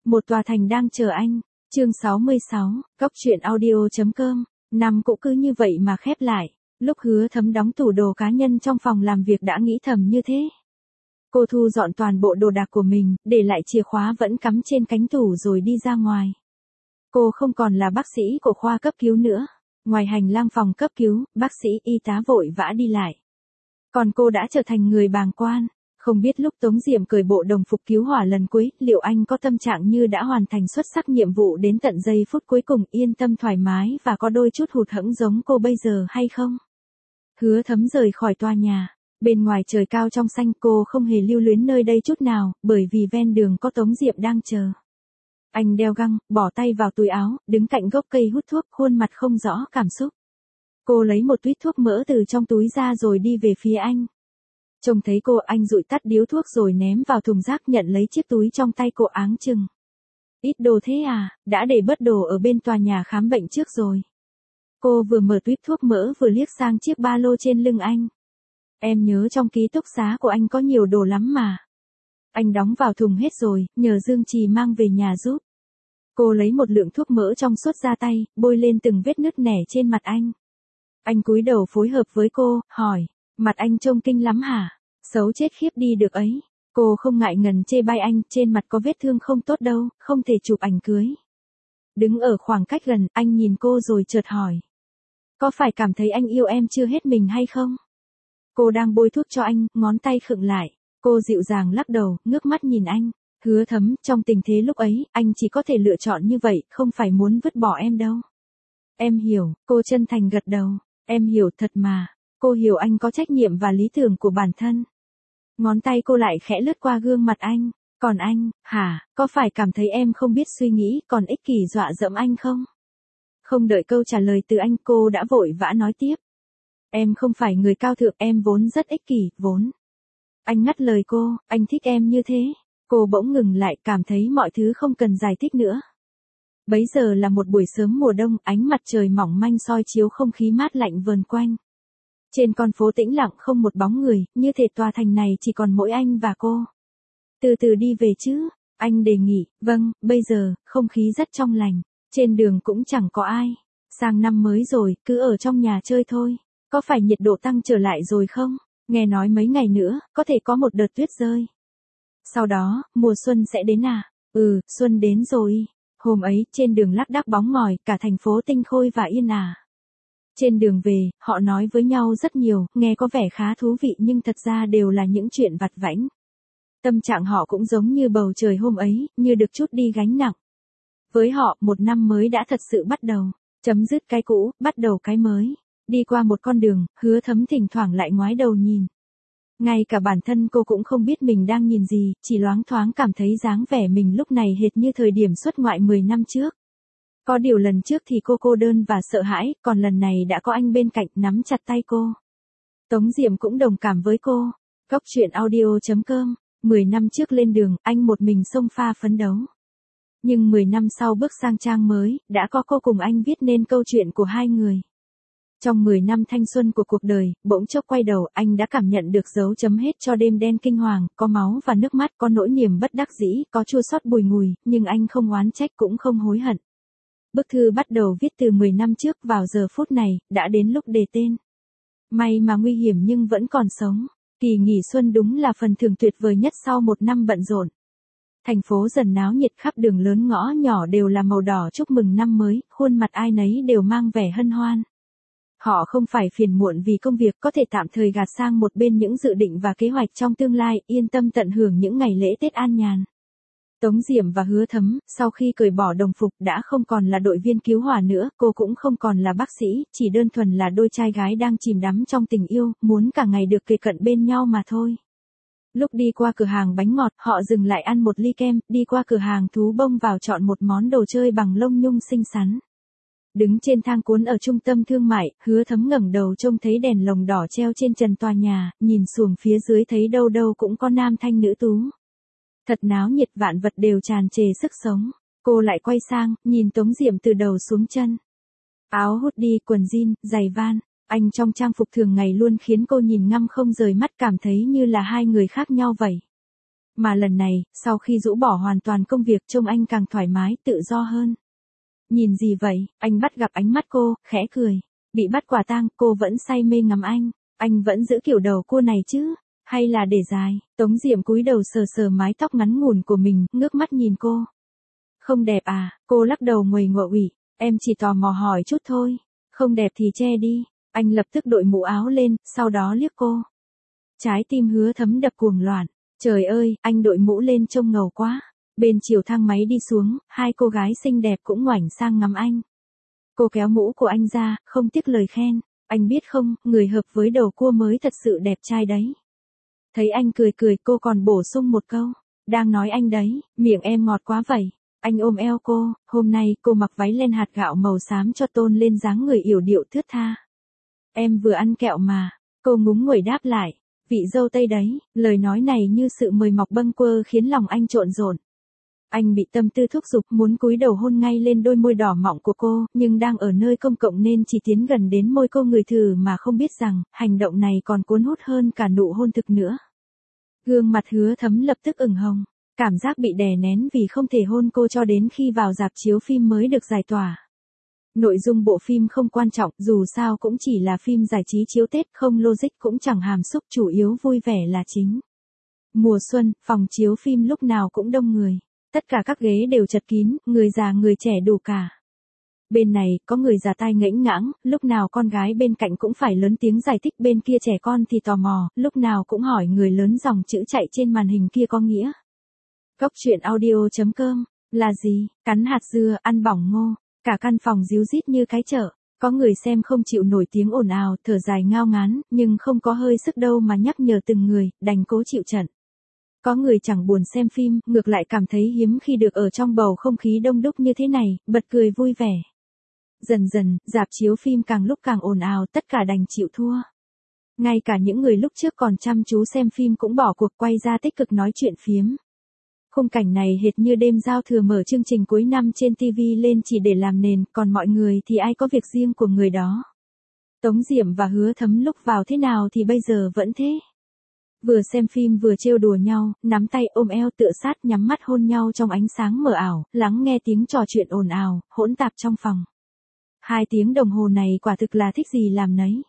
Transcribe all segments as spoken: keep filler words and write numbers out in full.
Một tòa thành đang chờ anh. Chương sáu mươi sáu, Cóc truyện audio chấm com. Năm cũng cứ như vậy mà khép lại. Lúc Hứa Thấm đóng tủ đồ cá nhân trong phòng làm việc đã nghĩ thầm như thế. Cô thu dọn toàn bộ đồ đạc của mình, để lại chìa khóa vẫn cắm trên cánh tủ rồi đi ra ngoài. Cô không còn là bác sĩ của khoa cấp cứu nữa. Ngoài hành lang phòng cấp cứu, bác sĩ y tá vội vã đi lại. Còn cô đã trở thành người bàng quan. Không biết lúc Tống Diệm cởi bộ đồng phục cứu hỏa lần cuối, liệu anh có tâm trạng như đã hoàn thành xuất sắc nhiệm vụ đến tận giây phút cuối cùng, yên tâm thoải mái và có đôi chút hụt hẫng giống cô bây giờ hay không? Hứa Thấm rời khỏi tòa nhà. Bên ngoài trời cao trong xanh, cô không hề lưu luyến nơi đây chút nào, bởi vì ven đường có Tống Diệm đang chờ. Anh đeo găng, bỏ tay vào túi áo, đứng cạnh gốc cây hút thuốc, khuôn mặt không rõ cảm xúc. Cô lấy một tuýt thuốc mỡ từ trong túi ra rồi đi về phía anh. Trông thấy cô, anh dụi tắt điếu thuốc rồi ném vào thùng rác, nhận lấy chiếc túi trong tay cô áng chừng. Ít đồ thế à, đã để bớt đồ ở bên tòa nhà khám bệnh trước rồi. Cô vừa mở tuýp thuốc mỡ vừa liếc sang chiếc ba lô trên lưng anh. Em nhớ trong ký túc xá của anh có nhiều đồ lắm mà. Anh đóng vào thùng hết rồi, nhờ Dương Trì mang về nhà giúp. Cô lấy một lượng thuốc mỡ trong suốt ra tay, bôi lên từng vết nứt nẻ trên mặt anh. Anh cúi đầu phối hợp với cô, hỏi, mặt anh trông kinh lắm hả? Xấu chết khiếp đi được ấy. Cô không ngại ngần chê bai anh, trên mặt có vết thương không tốt đâu, không thể chụp ảnh cưới. Đứng ở khoảng cách gần, anh nhìn cô rồi chợt hỏi. Có phải cảm thấy anh yêu em chưa hết mình hay không? Cô đang bôi thuốc cho anh, ngón tay khựng lại. Cô dịu dàng lắc đầu, ngước mắt nhìn anh. Hứa Thấm, trong tình thế lúc ấy, anh chỉ có thể lựa chọn như vậy, không phải muốn vứt bỏ em đâu. Em hiểu, cô chân thành gật đầu. Em hiểu thật mà. Cô hiểu anh có trách nhiệm và lý tưởng của bản thân. Ngón tay cô lại khẽ lướt qua gương mặt anh. Còn anh, hả, có phải cảm thấy em không biết suy nghĩ, còn ích kỷ dọa dẫm anh không? Không đợi câu trả lời từ anh, cô đã vội vã nói tiếp. Em không phải người cao thượng, em vốn rất ích kỷ, vốn. Anh ngắt lời cô, anh thích em như thế. Cô bỗng ngừng lại, cảm thấy mọi thứ không cần giải thích nữa. Bấy giờ là một buổi sớm mùa đông, ánh mặt trời mỏng manh soi chiếu không khí mát lạnh vờn quanh. Trên con phố tĩnh lặng không một bóng người, như thể tòa thành này chỉ còn mỗi anh và cô. Từ từ đi về chứ, anh đề nghị. Vâng, bây giờ, không khí rất trong lành. Trên đường cũng chẳng có ai. Sang năm mới rồi, cứ ở trong nhà chơi thôi. Có phải nhiệt độ tăng trở lại rồi không? Nghe nói mấy ngày nữa, có thể có một đợt tuyết rơi. Sau đó, mùa xuân sẽ đến à? Ừ, xuân đến rồi. Hôm ấy, trên đường lác đác bóng ngòi, cả thành phố tinh khôi và yên ả. Trên đường về, họ nói với nhau rất nhiều, nghe có vẻ khá thú vị nhưng thật ra đều là những chuyện vặt vãnh. Tâm trạng họ cũng giống như bầu trời hôm ấy, như được trút đi gánh nặng. Với họ, một năm mới đã thật sự bắt đầu. Chấm dứt cái cũ, bắt đầu cái mới. Đi qua một con đường, Hứa Thấm thỉnh thoảng lại ngoái đầu nhìn. Ngay cả bản thân cô cũng không biết mình đang nhìn gì, chỉ loáng thoáng cảm thấy dáng vẻ mình lúc này hệt như thời điểm xuất ngoại mười năm trước. Có điều lần trước thì cô cô đơn và sợ hãi, còn lần này đã có anh bên cạnh nắm chặt tay cô. Tống Diệm cũng đồng cảm với cô. Cóc truyện audio chấm com. Mười năm trước lên đường, anh một mình xông pha phấn đấu. Nhưng mười năm sau bước sang trang mới, đã có cô cùng anh viết nên câu chuyện của hai người. Trong mười năm thanh xuân của cuộc đời, bỗng chốc quay đầu, anh đã cảm nhận được dấu chấm hết cho đêm đen kinh hoàng, có máu và nước mắt, có nỗi niềm bất đắc dĩ, có chua xót bùi ngùi, nhưng anh không oán trách cũng không hối hận. Bức thư bắt đầu viết từ mười năm trước, vào giờ phút này, đã đến lúc đề tên. May mà nguy hiểm nhưng vẫn còn sống. Kỳ nghỉ xuân đúng là phần thưởng tuyệt vời nhất sau một năm bận rộn. Thành phố dần náo nhiệt, khắp đường lớn ngõ nhỏ đều là màu đỏ chúc mừng năm mới, khuôn mặt ai nấy đều mang vẻ hân hoan. Họ không phải phiền muộn vì công việc, có thể tạm thời gạt sang một bên những dự định và kế hoạch trong tương lai, yên tâm tận hưởng những ngày lễ Tết an nhàn. Tống Diệm và Hứa Thấm, sau khi cởi bỏ đồng phục, đã không còn là đội viên cứu hỏa nữa, cô cũng không còn là bác sĩ, chỉ đơn thuần là đôi trai gái đang chìm đắm trong tình yêu, muốn cả ngày được kề cận bên nhau mà thôi. Lúc đi qua cửa hàng bánh ngọt, họ dừng lại ăn một ly kem, đi qua cửa hàng thú bông vào chọn một món đồ chơi bằng lông nhung xinh xắn. Đứng trên thang cuốn ở trung tâm thương mại, Hứa Thấm ngẩng đầu trông thấy đèn lồng đỏ treo trên trần tòa nhà, nhìn xuống phía dưới thấy đâu đâu cũng có nam thanh nữ tú. Thật náo nhiệt, vạn vật đều tràn trề sức sống. Cô lại quay sang, nhìn Tống Diệm từ đầu xuống chân. Áo hoodie, quần jean, giày van, anh trong trang phục thường ngày luôn khiến cô nhìn ngăm không rời mắt, cảm thấy như là hai người khác nhau vậy. Mà lần này, sau khi rũ bỏ hoàn toàn công việc trông anh càng thoải mái, tự do hơn. Nhìn gì vậy? Anh bắt gặp ánh mắt cô, khẽ cười. Bị bắt quả tang, cô vẫn say mê ngắm anh. Anh vẫn giữ kiểu đầu cua này chứ? Hay là để dài? Tống Diệm cúi đầu sờ sờ mái tóc ngắn ngủn của mình, ngước mắt nhìn cô. Không đẹp à? Cô lắc đầu nguầy nguậy. Em chỉ tò mò hỏi chút thôi. Không đẹp thì che đi. Anh lập tức đội mũ áo lên, sau đó liếc cô. Trái tim Hứa Thấm đập cuồng loạn. Trời ơi, anh đội mũ lên trông ngầu quá. Bên chiều thang máy đi xuống, hai cô gái xinh đẹp cũng ngoảnh sang ngắm anh. Cô kéo mũ của anh ra, không tiếc lời khen. Anh biết không, người hợp với đầu cua mới thật sự đẹp trai đấy. Thấy anh cười cười, cô còn bổ sung một câu. Đang nói anh đấy, miệng em ngọt quá vậy. Anh ôm eo cô, hôm nay cô mặc váy len hạt gạo màu xám cho tôn lên dáng người yểu điệu thướt tha. Em vừa ăn kẹo mà. Cô ngúng nguẩy đáp lại. Vị dâu Tây đấy, lời nói này như sự mời mọc bâng quơ khiến lòng anh trộn rộn. Anh bị tâm tư thúc giục muốn cúi đầu hôn ngay lên đôi môi đỏ mọng của cô, nhưng đang ở nơi công cộng nên chỉ tiến gần đến môi cô người thử mà không biết rằng, hành động này còn cuốn hút hơn cả nụ hôn thực nữa. Gương mặt Hứa Thấm lập tức ửng hồng, cảm giác bị đè nén vì không thể hôn cô cho đến khi vào rạp chiếu phim mới được giải tỏa. Nội dung bộ phim không quan trọng, dù sao cũng chỉ là phim giải trí chiếu Tết, không logic cũng chẳng hàm xúc, chủ yếu vui vẻ là chính. Mùa xuân, phòng chiếu phim lúc nào cũng đông người. Tất cả các ghế đều chật kín, người già người trẻ đủ cả. Bên này, có người già tai ngãnh ngãng, lúc nào con gái bên cạnh cũng phải lớn tiếng giải thích, bên kia trẻ con thì tò mò, lúc nào cũng hỏi người lớn dòng chữ chạy trên màn hình kia có nghĩa. Cốc truyện audio chấm com, là gì? Cắn hạt dưa, ăn bỏng ngô, cả căn phòng ríu rít như cái chợ. Có người xem không chịu nổi tiếng ồn ào, thở dài ngao ngán, nhưng không có hơi sức đâu mà nhắc nhở từng người, đành cố chịu trận. Có người chẳng buồn xem phim, ngược lại cảm thấy hiếm khi được ở trong bầu không khí đông đúc như thế này, bật cười vui vẻ. Dần dần, rạp chiếu phim càng lúc càng ồn ào, tất cả đành chịu thua. Ngay cả những người lúc trước còn chăm chú xem phim cũng bỏ cuộc quay ra tích cực nói chuyện phiếm. Khung cảnh này hệt như đêm giao thừa mở chương trình cuối năm trên ti vi lên chỉ để làm nền, còn mọi người thì ai có việc riêng của người đó. Tống Diệm và Hứa Thấm lúc vào thế nào thì bây giờ vẫn thế. Vừa xem phim vừa trêu đùa nhau, nắm tay ôm eo tựa sát, nhắm mắt hôn nhau trong ánh sáng mờ ảo, lắng nghe tiếng trò chuyện ồn ào, hỗn tạp trong phòng. Hai tiếng đồng hồ này quả thực là thích gì làm nấy.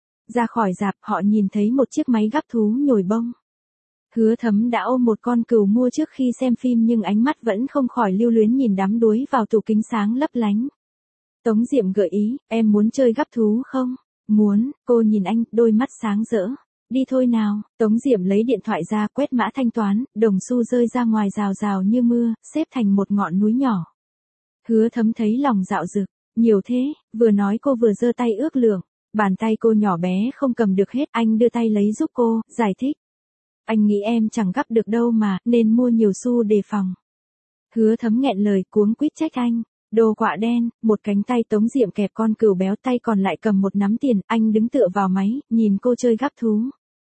Ra khỏi rạp, họ nhìn thấy một chiếc máy gắp thú nhồi bông. Hứa Thấm đã ôm một con cừu mua trước khi xem phim nhưng ánh mắt vẫn không khỏi lưu luyến nhìn đắm đuối vào tủ kính sáng lấp lánh. Tống Diệm gợi ý, em muốn chơi gắp thú không? Muốn, cô nhìn anh, đôi mắt sáng rỡ. Đi thôi nào. Tống Diệm lấy điện thoại ra, quét mã thanh toán, đồng xu rơi ra ngoài rào rào như mưa, xếp thành một ngọn núi nhỏ. Hứa Thấm thấy lòng dạo dực, nhiều thế, vừa nói cô vừa giơ tay ước lượng, bàn tay cô nhỏ bé không cầm được hết, anh đưa tay lấy giúp cô, giải thích. Anh nghĩ em chẳng gắp được đâu mà, nên mua nhiều xu đề phòng. Hứa Thấm nghẹn lời cuống quýt trách anh. Đồ quạ đen, một cánh tay Tống Diệm kẹp con cừu béo, tay còn lại cầm một nắm tiền, anh đứng tựa vào máy, nhìn cô chơi gắp thú.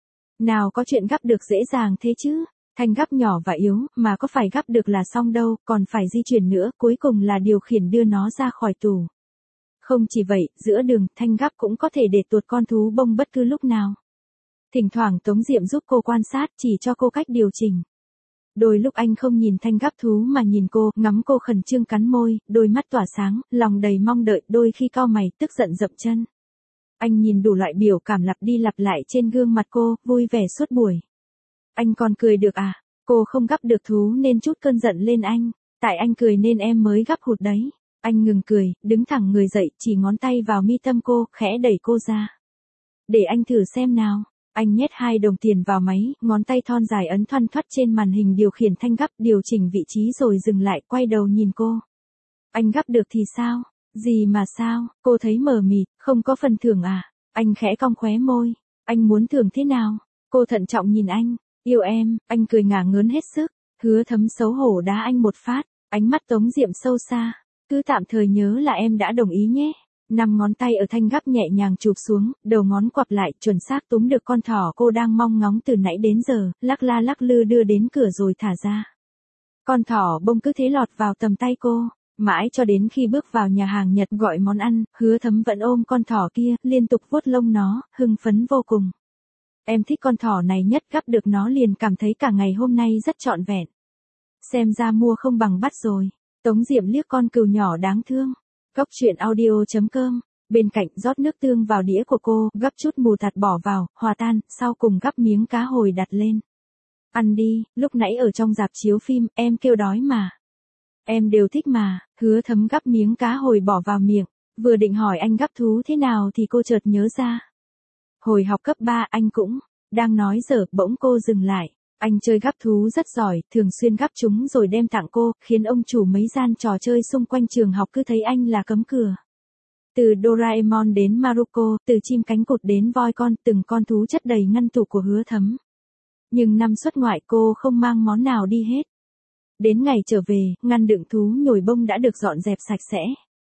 Nào có chuyện gắp được dễ dàng thế chứ, thanh gắp nhỏ và yếu, mà có phải gắp được là xong đâu, còn phải di chuyển nữa, cuối cùng là điều khiển đưa nó ra khỏi tủ. Không chỉ vậy, giữa đường, thanh gắp cũng có thể để tuột con thú bông bất cứ lúc nào. Thỉnh thoảng Tống Diệm giúp cô quan sát, chỉ cho cô cách điều chỉnh. Đôi lúc anh không nhìn thanh gắp thú mà nhìn cô, ngắm cô khẩn trương cắn môi, đôi mắt tỏa sáng, lòng đầy mong đợi, đôi khi cau mày, tức giận dậm chân. Anh nhìn đủ loại biểu cảm lặp đi lặp lại trên gương mặt cô, vui vẻ suốt buổi. Anh còn cười được à? Cô không gắp được thú nên chút cơn giận lên anh. Tại anh cười nên em mới gắp hụt đấy. Anh ngừng cười, đứng thẳng người dậy, chỉ ngón tay vào mi tâm cô, khẽ đẩy cô ra. Để anh thử xem nào. Anh nhét hai đồng tiền vào máy, ngón tay thon dài ấn thoăn thoắt trên màn hình điều khiển thanh gắp, điều chỉnh vị trí rồi dừng lại, quay đầu nhìn cô. Anh gắp được thì sao? Gì mà sao? Cô thấy mờ mịt, không có phần thưởng à? Anh khẽ cong khóe môi. Anh muốn thưởng thế nào? Cô thận trọng nhìn anh. Yêu em, anh cười ngả ngớn hết sức. Hứa Thấm xấu hổ đá anh một phát, ánh mắt Tống Diệm sâu xa. Cứ tạm thời nhớ là em đã đồng ý nhé. Năm ngón tay ở thanh gắp nhẹ nhàng chụp xuống, đầu ngón quặp lại, chuẩn xác túm được con thỏ cô đang mong ngóng từ nãy đến giờ, lắc la lắc lư đưa đến cửa rồi thả ra. Con thỏ bông cứ thế lọt vào tầm tay cô, mãi cho đến khi bước vào nhà hàng Nhật gọi món ăn, Hứa Thấm vẫn ôm con thỏ kia, liên tục vuốt lông nó, hưng phấn vô cùng. Em thích con thỏ này nhất, gặp được nó liền cảm thấy cả ngày hôm nay rất trọn vẹn. Xem ra mua không bằng bắt rồi. Tống Diệm liếc con cừu nhỏ đáng thương. Góc chuyện audio chấm com. Bên cạnh rót nước tương vào đĩa của cô, gắp chút mù tạt bỏ vào, hòa tan, sau cùng gắp miếng cá hồi đặt lên. Ăn đi, lúc nãy ở trong rạp chiếu phim, em kêu đói mà. Em đều thích mà. Hứa Thấm gắp miếng cá hồi bỏ vào miệng. Vừa định hỏi anh gắp thú thế nào thì cô chợt nhớ ra. Hồi học cấp ba anh cũng đang nói dở, bỗng cô dừng lại. Anh chơi gắp thú rất giỏi, thường xuyên gắp chúng rồi đem tặng cô, khiến ông chủ mấy gian trò chơi xung quanh trường học cứ thấy anh là cấm cửa. Từ Doraemon đến Maruko, từ chim cánh cụt đến voi con, từng con thú chất đầy ngăn tủ của Hứa Thấm. Nhưng năm xuất ngoại cô không mang món nào đi hết. Đến ngày trở về, ngăn đựng thú nhồi bông đã được dọn dẹp sạch sẽ.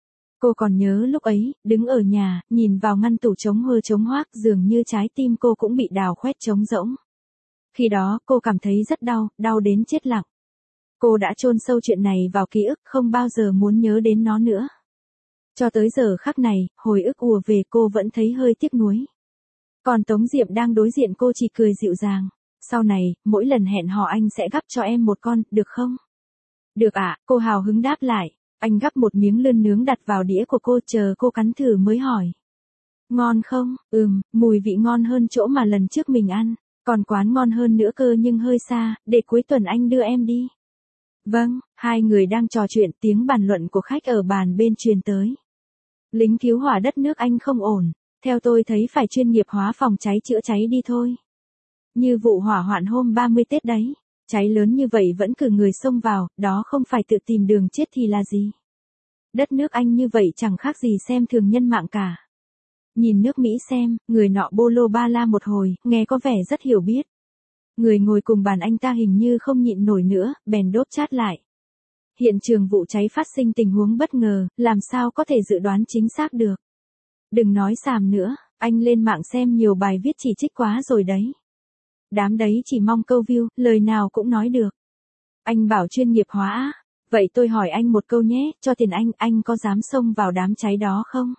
Cô còn nhớ lúc ấy, đứng ở nhà, nhìn vào ngăn tủ trống hơ trống hoác, dường như trái tim cô cũng bị đào khoét trống rỗng. Khi đó, cô cảm thấy rất đau, đau đến chết lặng. Cô đã chôn sâu chuyện này vào ký ức, không bao giờ muốn nhớ đến nó nữa. Cho tới giờ khắc này, hồi ức ùa về cô vẫn thấy hơi tiếc nuối. Còn Tống Diệm đang đối diện cô chỉ cười dịu dàng. Sau này, mỗi lần hẹn hò anh sẽ gắp cho em một con, được không? Được ạ, cô hào hứng đáp lại. Anh gắp một miếng lươn nướng đặt vào đĩa của cô, chờ cô cắn thử mới hỏi. Ngon không? Ừm, mùi vị ngon hơn chỗ mà lần trước mình ăn. Còn quán ngon hơn nữa cơ nhưng hơi xa, để cuối tuần anh đưa em đi. Vâng, hai người đang trò chuyện, tiếng bàn luận của khách ở bàn bên truyền tới. Lính cứu hỏa đất nước Anh không ổn, theo tôi thấy phải chuyên nghiệp hóa phòng cháy chữa cháy đi thôi. Như vụ hỏa hoạn hôm ba mươi Tết đấy, cháy lớn như vậy vẫn cử người xông vào, đó không phải tự tìm đường chết thì là gì. Đất nước Anh như vậy chẳng khác gì xem thường nhân mạng cả. Nhìn nước Mỹ xem, người nọ bô lô ba la một hồi, nghe có vẻ rất hiểu biết. Người ngồi cùng bàn anh ta hình như không nhịn nổi nữa, bèn đốt chát lại. Hiện trường vụ cháy phát sinh tình huống bất ngờ, làm sao có thể dự đoán chính xác được. Đừng nói xàm nữa, anh lên mạng xem nhiều bài viết chỉ trích quá rồi đấy. Đám đấy chỉ mong câu view, lời nào cũng nói được. Anh bảo chuyên nghiệp hóa á, vậy tôi hỏi anh một câu nhé, cho tiền anh, anh có dám xông vào đám cháy đó không?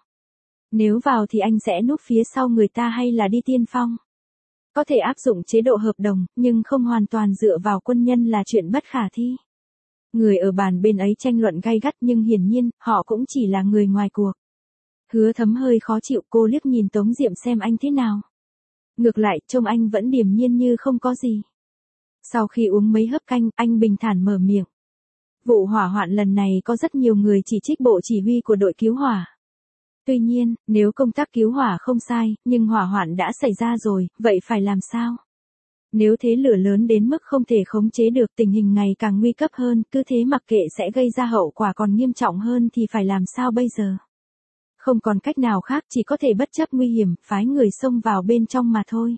Nếu vào thì anh sẽ núp phía sau người ta hay là đi tiên phong? Có thể áp dụng chế độ hợp đồng, nhưng không hoàn toàn dựa vào quân nhân là chuyện bất khả thi. Người ở bàn bên ấy tranh luận gay gắt nhưng hiển nhiên, họ cũng chỉ là người ngoài cuộc. Hứa Thấm hơi khó chịu, cô liếc nhìn Tống Diệm xem anh thế nào. Ngược lại, trông anh vẫn điềm nhiên như không có gì. Sau khi uống mấy hớp canh, anh bình thản mở miệng. Vụ hỏa hoạn lần này có rất nhiều người chỉ trích bộ chỉ huy của đội cứu hỏa. Tuy nhiên, nếu công tác cứu hỏa không sai, nhưng hỏa hoạn đã xảy ra rồi, vậy phải làm sao? Nếu thế lửa lớn đến mức không thể khống chế được, tình hình ngày càng nguy cấp hơn, cứ thế mặc kệ sẽ gây ra hậu quả còn nghiêm trọng hơn thì phải làm sao bây giờ? Không còn cách nào khác, chỉ có thể bất chấp nguy hiểm, phái người xông vào bên trong mà thôi.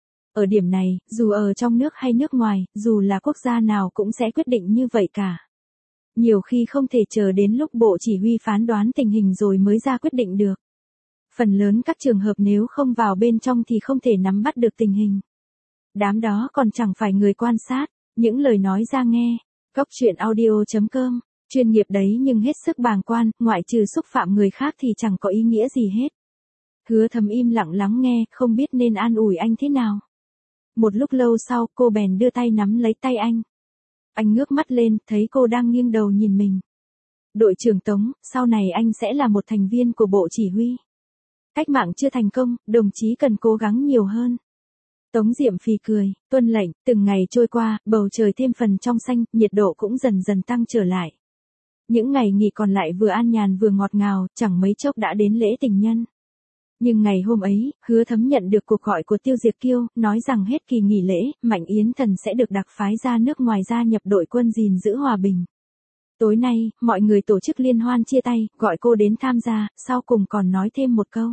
Ở điểm này, dù ở trong nước hay nước ngoài, dù là quốc gia nào cũng sẽ quyết định như vậy cả. Nhiều khi không thể chờ đến lúc bộ chỉ huy phán đoán tình hình rồi mới ra quyết định được. Phần lớn các trường hợp nếu không vào bên trong thì không thể nắm bắt được tình hình. Đám đó còn chẳng phải người quan sát, những lời nói ra nghe. Góc chuyện audio chấm com, chuyên nghiệp đấy nhưng hết sức bàng quan, ngoại trừ xúc phạm người khác thì chẳng có ý nghĩa gì hết. Hứa Thấm im lặng lắng nghe, không biết nên an ủi anh thế nào. Một lúc lâu sau, cô bèn đưa tay nắm lấy tay anh. Anh ngước mắt lên, thấy cô đang nghiêng đầu nhìn mình. Đội trưởng Tống, sau này anh sẽ là một thành viên của bộ chỉ huy. Cách mạng chưa thành công, đồng chí cần cố gắng nhiều hơn. Tống Diệm phì cười, tuân lệnh, từng ngày trôi qua, bầu trời thêm phần trong xanh, nhiệt độ cũng dần dần tăng trở lại. Những ngày nghỉ còn lại vừa an nhàn vừa ngọt ngào, chẳng mấy chốc đã đến lễ tình nhân. Nhưng ngày hôm ấy, Hứa Thấm nhận được cuộc gọi của Tiêu Diệp Kiêu, nói rằng hết kỳ nghỉ lễ, Mạnh Yến Thần sẽ được đặc phái ra nước ngoài gia nhập đội quân gìn giữ hòa bình. Tối nay, mọi người tổ chức liên hoan chia tay, gọi cô đến tham gia, sau cùng còn nói thêm một câu.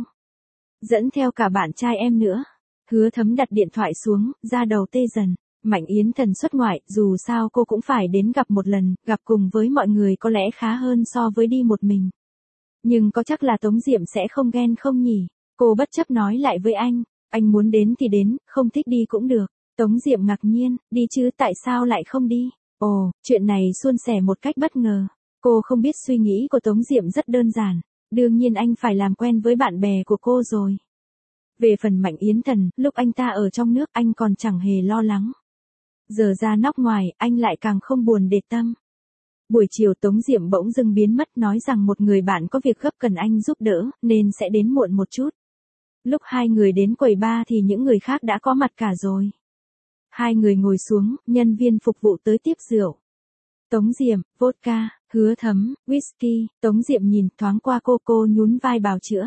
Dẫn theo cả bạn trai em nữa. Hứa Thấm đặt điện thoại xuống, da đầu tê dần. Mạnh Yến Thần xuất ngoại, dù sao cô cũng phải đến gặp một lần, gặp cùng với mọi người có lẽ khá hơn so với đi một mình. Nhưng có chắc là Tống Diệm sẽ không ghen không nhỉ? Cô bất chấp nói lại với anh, anh muốn đến thì đến, không thích đi cũng được. Tống Diệm ngạc nhiên, đi chứ tại sao lại không đi? Ồ, chuyện này suôn sẻ một cách bất ngờ. Cô không biết suy nghĩ của Tống Diệm rất đơn giản. Đương nhiên anh phải làm quen với bạn bè của cô rồi. Về phần Mạnh Yến Thần, lúc anh ta ở trong nước anh còn chẳng hề lo lắng. Giờ ra nóc ngoài, anh lại càng không buồn để tâm. Buổi chiều Tống Diệm bỗng dưng biến mất, nói rằng một người bạn có việc gấp cần anh giúp đỡ, nên sẽ đến muộn một chút. Lúc hai người đến quầy bar thì những người khác đã có mặt cả rồi. Hai người ngồi xuống, nhân viên phục vụ tới tiếp rượu. Tống Diệm, vodka, Hứa Thấm, whisky. Tống Diệm nhìn thoáng qua cô cô nhún vai bào chữa.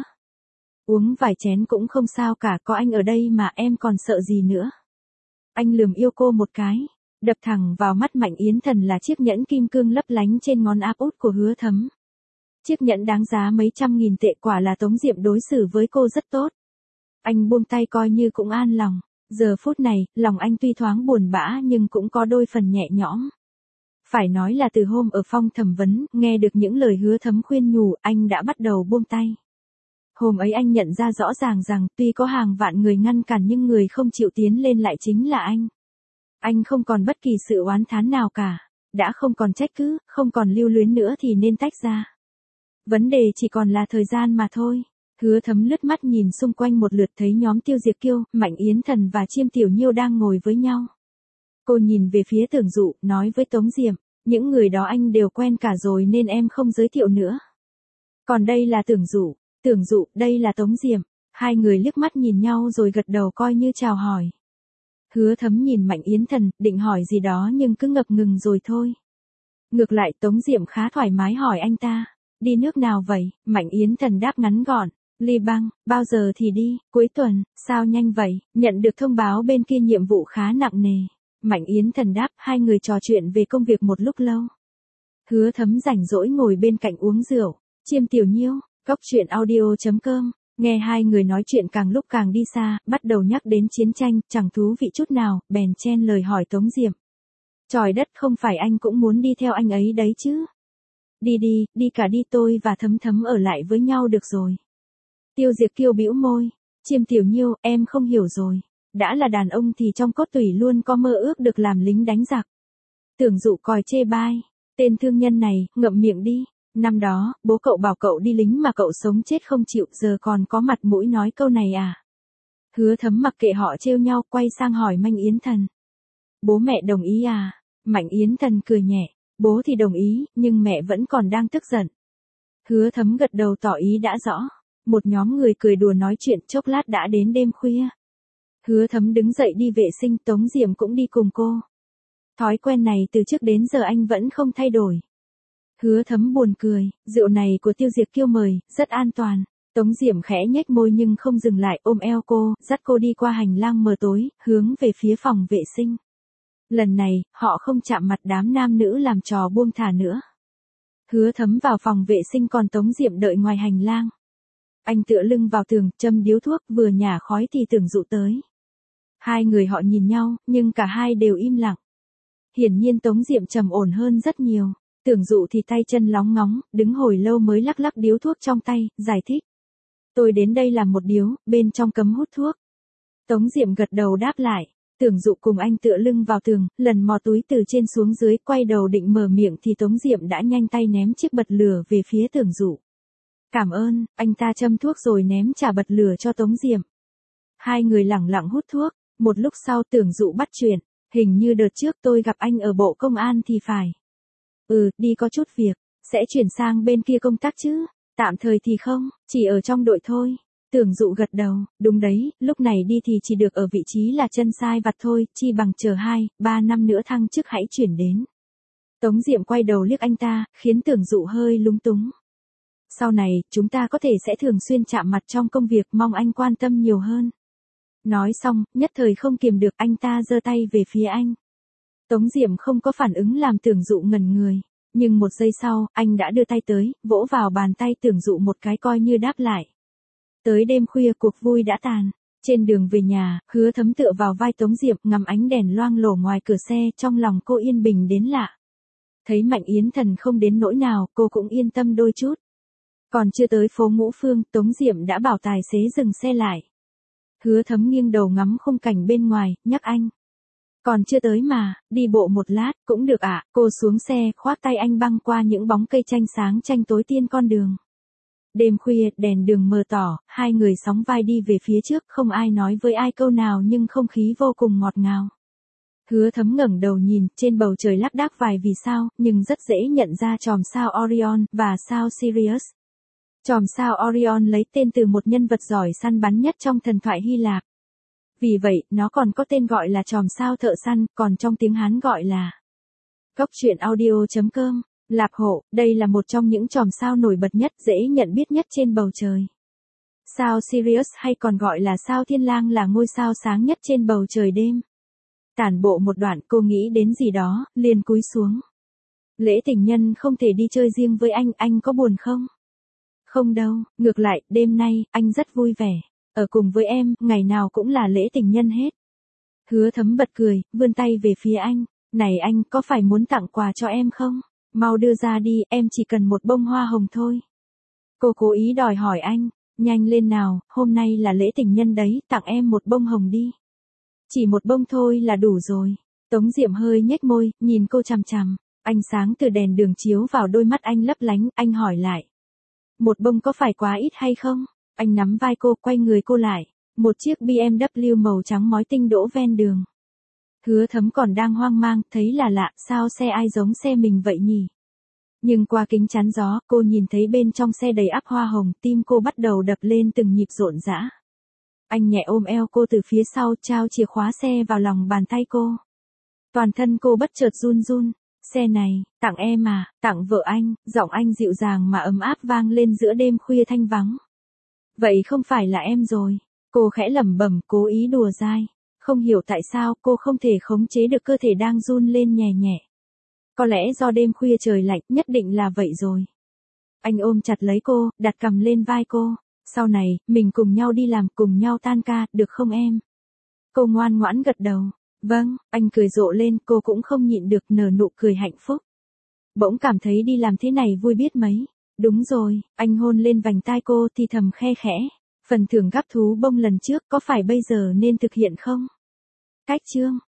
Uống vài chén cũng không sao cả, có anh ở đây mà em còn sợ gì nữa. Anh lườm yêu cô một cái. Đập thẳng vào mắt Mạnh Yến Thần là chiếc nhẫn kim cương lấp lánh trên ngón áp út của Hứa Thấm. Chiếc nhẫn đáng giá mấy trăm nghìn tệ, quả là Tống Diệm đối xử với cô rất tốt. Anh buông tay coi như cũng an lòng. Giờ phút này, lòng anh tuy thoáng buồn bã nhưng cũng có đôi phần nhẹ nhõm. Phải nói là từ hôm ở phòng thẩm vấn, nghe được những lời Hứa Thấm khuyên nhủ, anh đã bắt đầu buông tay. Hôm ấy anh nhận ra rõ ràng rằng tuy có hàng vạn người ngăn cản nhưng người không chịu tiến lên lại chính là anh. Anh không còn bất kỳ sự oán thán nào cả. Đã không còn trách cứ, không còn lưu luyến nữa thì nên tách ra. Vấn đề chỉ còn là thời gian mà thôi. Hứa Thấm lướt mắt nhìn xung quanh một lượt, thấy nhóm Tiêu Diệp Kiêu, Mạnh Yến Thần và Chiêm Tiểu Nhiêu đang ngồi với nhau. Cô nhìn về phía Tưởng Dụ, nói với Tống Diệm, những người đó anh đều quen cả rồi nên em không giới thiệu nữa. Còn đây là Tưởng Dụ, Tưởng Dụ, đây là Tống Diệm. Hai người liếc mắt nhìn nhau rồi gật đầu coi như chào hỏi. Hứa Thấm nhìn Mạnh Yến Thần, định hỏi gì đó nhưng cứ ngập ngừng rồi thôi. Ngược lại Tống Diệm khá thoải mái hỏi anh ta, đi nước nào vậy? Mạnh Yến Thần đáp ngắn gọn, Liban. Bao giờ thì đi? Cuối tuần. Sao nhanh vậy? Nhận được thông báo bên kia nhiệm vụ khá nặng nề. Mạnh Yến Thần đáp, hai người trò chuyện về công việc một lúc lâu. Hứa Thấm rảnh rỗi ngồi bên cạnh uống rượu. Chiêm Tiểu Nhiêu, cốc truyện audio chấm com. Nghe hai người nói chuyện càng lúc càng đi xa, bắt đầu nhắc đến chiến tranh, chẳng thú vị chút nào, bèn chen lời hỏi Tống Diệm. Trời đất, không phải anh cũng muốn đi theo anh ấy đấy chứ? Đi đi, đi cả đi, tôi và Thấm Thấm ở lại với nhau được rồi. Tiêu Diệp Kiêu bĩu môi. Chiêm Tiểu Nhiêu, em không hiểu rồi. Đã là đàn ông thì trong cốt tủy luôn có mơ ước được làm lính đánh giặc. Tưởng Dụ còi chê bai. Tên thương nhân này, ngậm miệng đi. Năm đó, bố cậu bảo cậu đi lính mà cậu sống chết không chịu, giờ còn có mặt mũi nói câu này à? Hứa Thấm mặc kệ họ trêu nhau, quay sang hỏi Mạnh Yến Thần. Bố mẹ đồng ý à? Mạnh Yến Thần cười nhẹ. Bố thì đồng ý, nhưng mẹ vẫn còn đang tức giận. Hứa Thấm gật đầu tỏ ý đã rõ. Một nhóm người cười đùa nói chuyện, chốc lát đã đến đêm khuya. Hứa Thấm đứng dậy đi vệ sinh, Tống Diệm cũng đi cùng cô. Thói quen này từ trước đến giờ anh vẫn không thay đổi. Hứa Thấm buồn cười, rượu này của Tiêu Diệp Kiêu mời, rất an toàn. Tống Diệm khẽ nhếch môi nhưng không dừng lại, ôm eo cô, dắt cô đi qua hành lang mờ tối, hướng về phía phòng vệ sinh. Lần này, họ không chạm mặt đám nam nữ làm trò buông thả nữa. Hứa Thấm vào phòng vệ sinh còn Tống Diệm đợi ngoài hành lang. Anh tựa lưng vào tường, châm điếu thuốc, vừa nhả khói thì Tưởng Dụ tới. Hai người họ nhìn nhau, nhưng cả hai đều im lặng. Hiển nhiên Tống Diệm trầm ổn hơn rất nhiều. Tưởng Dụ thì tay chân lóng ngóng, đứng hồi lâu mới lắc lắc điếu thuốc trong tay, giải thích. Tôi đến đây làm một điếu, bên trong cấm hút thuốc. Tống Diệm gật đầu đáp lại. Tưởng Dụ cùng anh tựa lưng vào tường, lần mò túi từ trên xuống dưới, quay đầu định mở miệng thì Tống Diệm đã nhanh tay ném chiếc bật lửa về phía Tưởng Dụ. Cảm ơn, anh ta châm thuốc rồi ném trả bật lửa cho Tống Diệm. Hai người lẳng lặng hút thuốc, một lúc sau Tưởng Dụ bắt chuyện, hình như đợt trước tôi gặp anh ở bộ công an thì phải. Ừ, đi có chút việc, sẽ chuyển sang bên kia công tác chứ, tạm thời thì không, chỉ ở trong đội thôi. Tưởng Dụ gật đầu, đúng đấy, lúc này đi thì chỉ được ở vị trí là chân sai vặt thôi, chi bằng chờ hai, ba năm nữa thăng chức hãy chuyển đến. Tống Diệm quay đầu liếc anh ta, khiến Tưởng Dụ hơi lúng túng. Sau này, chúng ta có thể sẽ thường xuyên chạm mặt trong công việc, mong anh quan tâm nhiều hơn. Nói xong, nhất thời không kiềm được, anh ta giơ tay về phía anh. Tống Diệm không có phản ứng làm Tưởng Dụ ngẩn người. Nhưng một giây sau, anh đã đưa tay tới, vỗ vào bàn tay Tưởng Dụ một cái coi như đáp lại. Tới đêm khuya cuộc vui đã tàn. Trên đường về nhà, Hứa Thấm tựa vào vai Tống Diệm, ngắm ánh đèn loang lổ ngoài cửa xe, trong lòng cô yên bình đến lạ. Thấy Mạnh Yến Thần không đến nỗi nào, cô cũng yên tâm đôi chút. Còn chưa tới phố Ngũ Phương, Tống Diệm đã bảo tài xế dừng xe lại. Hứa Thấm nghiêng đầu ngắm khung cảnh bên ngoài, nhắc anh. Còn chưa tới mà, đi bộ một lát, cũng được ạ. Cô xuống xe, khoác tay anh băng qua những bóng cây tranh sáng tranh tối tiên con đường. Đêm khuya, đèn đường mờ tỏ, hai người sóng vai đi về phía trước, không ai nói với ai câu nào nhưng không khí vô cùng ngọt ngào. Hứa Thấm ngẩng đầu nhìn, trên bầu trời lác đác vài vì sao, nhưng rất dễ nhận ra chòm sao Orion và sao Sirius. Chòm sao Orion lấy tên từ một nhân vật giỏi săn bắn nhất trong thần thoại Hy Lạp. Vì vậy, nó còn có tên gọi là chòm sao thợ săn, còn trong tiếng Hán gọi là Cốc truyện audio chấm com. Lạp Hộ, đây là một trong những chòm sao nổi bật nhất, dễ nhận biết nhất trên bầu trời. Sao Sirius hay còn gọi là sao Thiên Lang là ngôi sao sáng nhất trên bầu trời đêm. Tản bộ một đoạn, cô nghĩ đến gì đó, liền cúi xuống. Lễ tình nhân không thể đi chơi riêng với anh, anh có buồn không? Không đâu, ngược lại, đêm nay, anh rất vui vẻ. Ở cùng với em, ngày nào cũng là lễ tình nhân hết. Hứa Thấm bật cười, vươn tay về phía anh. Này anh, có phải muốn tặng quà cho em không? Mau đưa ra đi, em chỉ cần một bông hoa hồng thôi. Cô cố ý đòi hỏi anh, nhanh lên nào, hôm nay là lễ tình nhân đấy, tặng em một bông hồng đi. Chỉ một bông thôi là đủ rồi. Tống Diệm hơi nhếch môi, nhìn cô chằm chằm. Ánh sáng từ đèn đường chiếu vào đôi mắt anh lấp lánh, anh hỏi lại. Một bông có phải quá ít hay không? Anh nắm vai cô, quay người cô lại. Một chiếc bê em vê màu trắng mói tinh đỗ ven đường. Hứa Thấm còn đang hoang mang, thấy là lạ, sao xe ai giống xe mình vậy nhỉ? Nhưng qua kính chắn gió, cô nhìn thấy bên trong xe đầy ắp hoa hồng, tim cô bắt đầu đập lên từng nhịp rộn rã. Anh nhẹ ôm eo cô từ phía sau, trao chìa khóa xe vào lòng bàn tay cô. Toàn thân cô bất chợt run run. Xe này, tặng em à, tặng vợ anh, giọng anh dịu dàng mà ấm áp vang lên giữa đêm khuya thanh vắng. Vậy không phải là em rồi. Cô khẽ lẩm bẩm, cố ý đùa dai. Không hiểu tại sao cô không thể khống chế được cơ thể đang run lên nhẹ nhẹ. Có lẽ do đêm khuya trời lạnh, nhất định là vậy rồi. Anh ôm chặt lấy cô, đặt cằm lên vai cô. Sau này, mình cùng nhau đi làm, cùng nhau tan ca, được không em? Cô ngoan ngoãn gật đầu. Vâng, anh cười rộ lên, cô cũng không nhịn được nở nụ cười hạnh phúc. Bỗng cảm thấy đi làm thế này vui biết mấy. Đúng rồi, anh hôn lên vành tai cô thì thầm khe khẽ. Phần thưởng gắp thú bông lần trước có phải bây giờ nên thực hiện không? Cách chương